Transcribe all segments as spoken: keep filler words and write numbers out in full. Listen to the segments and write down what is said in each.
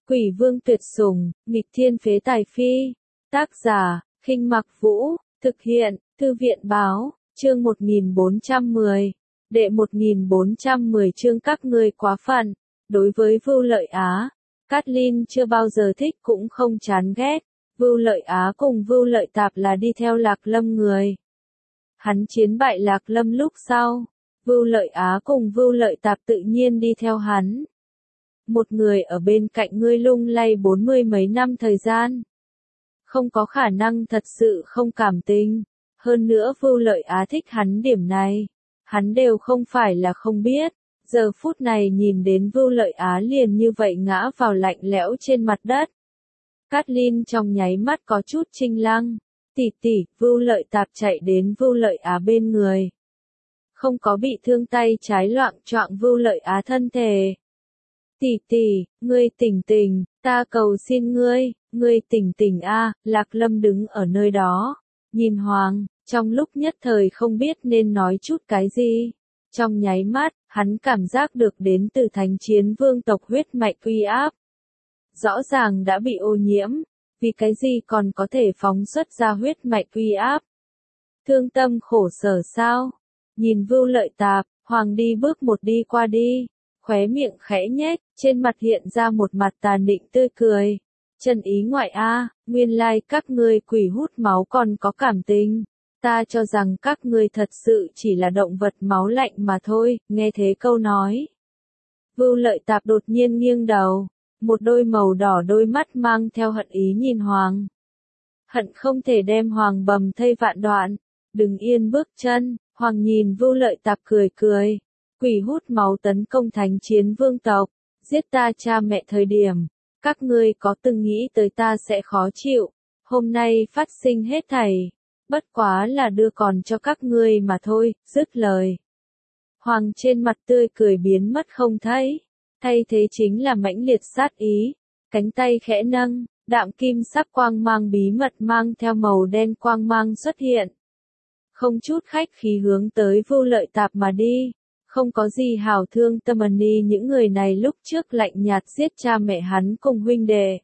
Quỷ vương tuyệt sủng, nghịch thiên phế tài phi. Tác giả, Khinh Mặc Vũ, thực hiện, Thư viện báo, chương một nghìn bốn trăm mười. Đệ một nghìn bốn trăm mười chương các ngươi quá phận. Đối với Vưu Lợi Á, Cát Linh chưa bao giờ thích cũng không chán ghét. Vưu Lợi Á cùng Vưu Lợi Tạp là đi theo Lạc Lâm người. Hắn chiến bại Lạc Lâm lúc sau, Vưu Lợi Á cùng Vưu Lợi Tạp tự nhiên đi theo hắn. Một người ở bên cạnh ngươi lung lay bốn mươi mấy năm thời gian. Không có khả năng thật sự không cảm tình. Hơn nữa Vưu Lợi Á thích hắn điểm này. Hắn đều không phải là không biết. Giờ phút này nhìn đến Vưu Lợi Á liền như vậy ngã vào lạnh lẽo trên mặt đất. Cát Linh trong nháy mắt có chút chinh lăng. Tỷ tỷ, Vưu Lợi Tạp chạy đến Vưu Lợi Á bên người. Không có bị thương tay trái loạng choạng Vưu Lợi Á thân thể. Tỷ tỷ, ngươi tỉnh tỉnh, ta cầu xin ngươi, ngươi tỉnh tỉnh a. Lạc Lâm đứng ở nơi đó, nhìn Hoàng, trong lúc nhất thời không biết nên nói chút cái gì. Trong nháy mắt, hắn cảm giác được đến từ thánh chiến vương tộc huyết mạch uy áp. Rõ ràng đã bị ô nhiễm, vì cái gì còn có thể phóng xuất ra huyết mạch uy áp. Thương tâm khổ sở sao? Nhìn Vưu Lợi Tạp, Hoàng đi bước một đi qua đi. Khóe miệng khẽ nhếch, trên mặt hiện ra một mặt tàn định tươi cười. Chân ý ngoại a, nguyên lai các ngươi quỷ hút máu còn có cảm tình. Ta cho rằng các ngươi thật sự chỉ là động vật máu lạnh mà thôi, nghe thế câu nói. Vưu Lợi Tạp đột nhiên nghiêng đầu, một đôi màu đỏ đôi mắt mang theo hận ý nhìn Hoàng. Hận không thể đem Hoàng bầm thây vạn đoạn, đừng yên bước chân, Hoàng nhìn Vưu Lợi Tạp cười cười. Quỷ hút máu tấn công thánh chiến vương tộc, giết ta cha mẹ thời điểm, các ngươi có từng nghĩ tới ta sẽ khó chịu, hôm nay phát sinh hết thảy, bất quá là đưa còn cho các ngươi mà thôi, dứt lời. Hoàng trên mặt tươi cười biến mất không thấy, thay thế chính là mãnh liệt sát ý, cánh tay khẽ nâng, đạm kim sắc quang mang bí mật mang theo màu đen quang mang xuất hiện. Không chút khách khí hướng tới Vưu Lợi Tạp mà đi. Không có gì hảo thương tâm ni những người này lúc trước lạnh nhạt giết cha mẹ hắn cùng huynh đệ.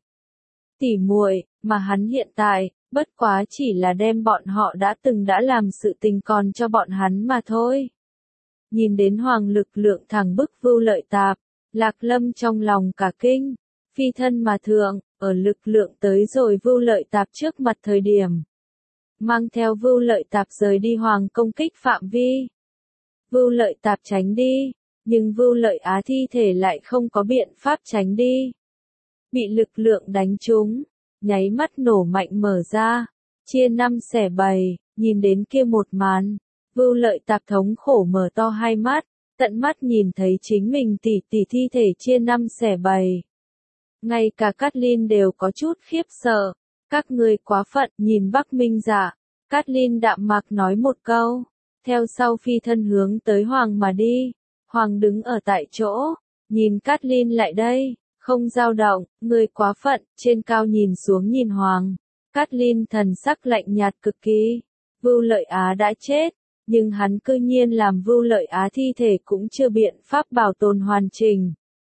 Tỉ muội, mà hắn hiện tại, bất quá chỉ là đem bọn họ đã từng đã làm sự tình còn cho bọn hắn mà thôi. Nhìn đến Hoàng lực lượng thẳng bức Vưu Lợi Tạp, Lạc Lâm trong lòng cả kinh, phi thân mà thượng, ở lực lượng tới rồi Vưu Lợi Tạp trước mặt thời điểm. Mang theo Vưu Lợi Tạp rời đi Hoàng công kích phạm vi. Vưu Lợi Tạp tránh đi, nhưng Vưu Lợi Á thi thể lại không có biện pháp tránh đi. Bị lực lượng đánh trúng, nháy mắt nổ mạnh mở ra, chia năm xẻ bảy, nhìn đến kia một màn, Vưu Lợi Tạp thống khổ mở to hai mắt, tận mắt nhìn thấy chính mình tỷ tỷ thi thể chia năm xẻ bảy. Ngay cả Cát Linh đều có chút khiếp sợ, các ngươi quá phận, nhìn Bắc Minh Dạ, Cát Linh đạm mạc nói một câu. Theo sau phi thân hướng tới Hoàng mà đi, Hoàng đứng ở tại chỗ, nhìn Cát Linh lại đây, không dao động, người quá phận, trên cao nhìn xuống nhìn Hoàng, Cát Linh thần sắc lạnh nhạt cực kỳ, Vưu Lợi Á đã chết, nhưng hắn cư nhiên làm Vưu Lợi Á thi thể cũng chưa biện pháp bảo tồn hoàn chỉnh.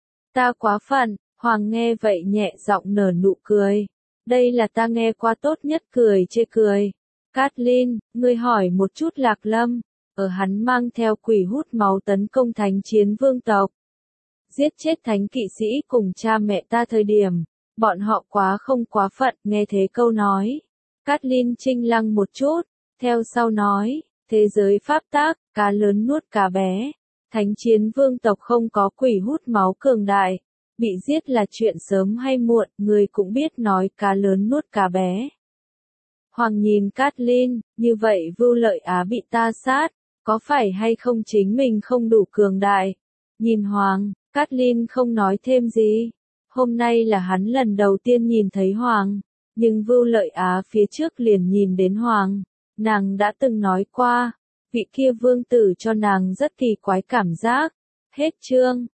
Ta quá phận, Hoàng nghe vậy nhẹ giọng nở nụ cười, đây là ta nghe qua tốt nhất cười chê cười. Cát Linh, ngươi hỏi một chút Lạc Lâm, ở hắn mang theo quỷ hút máu tấn công thánh chiến vương tộc. Giết chết thánh kỵ sĩ cùng cha mẹ ta thời điểm, bọn họ quá không quá phận, nghe thế câu nói. Cát Linh chinh lăng một chút, theo sau nói, thế giới pháp tác, cá lớn nuốt cá bé. Thánh chiến vương tộc không có quỷ hút máu cường đại, bị giết là chuyện sớm hay muộn, người cũng biết nói cá lớn nuốt cá bé. Hoàng nhìn Cát Linh, như vậy Vưu Lợi Á bị ta sát, có phải hay không chính mình không đủ cường đại? Nhìn Hoàng, Cát Linh không nói thêm gì. Hôm nay là hắn lần đầu tiên nhìn thấy Hoàng, nhưng Vưu Lợi Á phía trước liền nhìn đến Hoàng. Nàng đã từng nói qua, vị kia vương tử cho nàng rất kỳ quái cảm giác. Hết chương.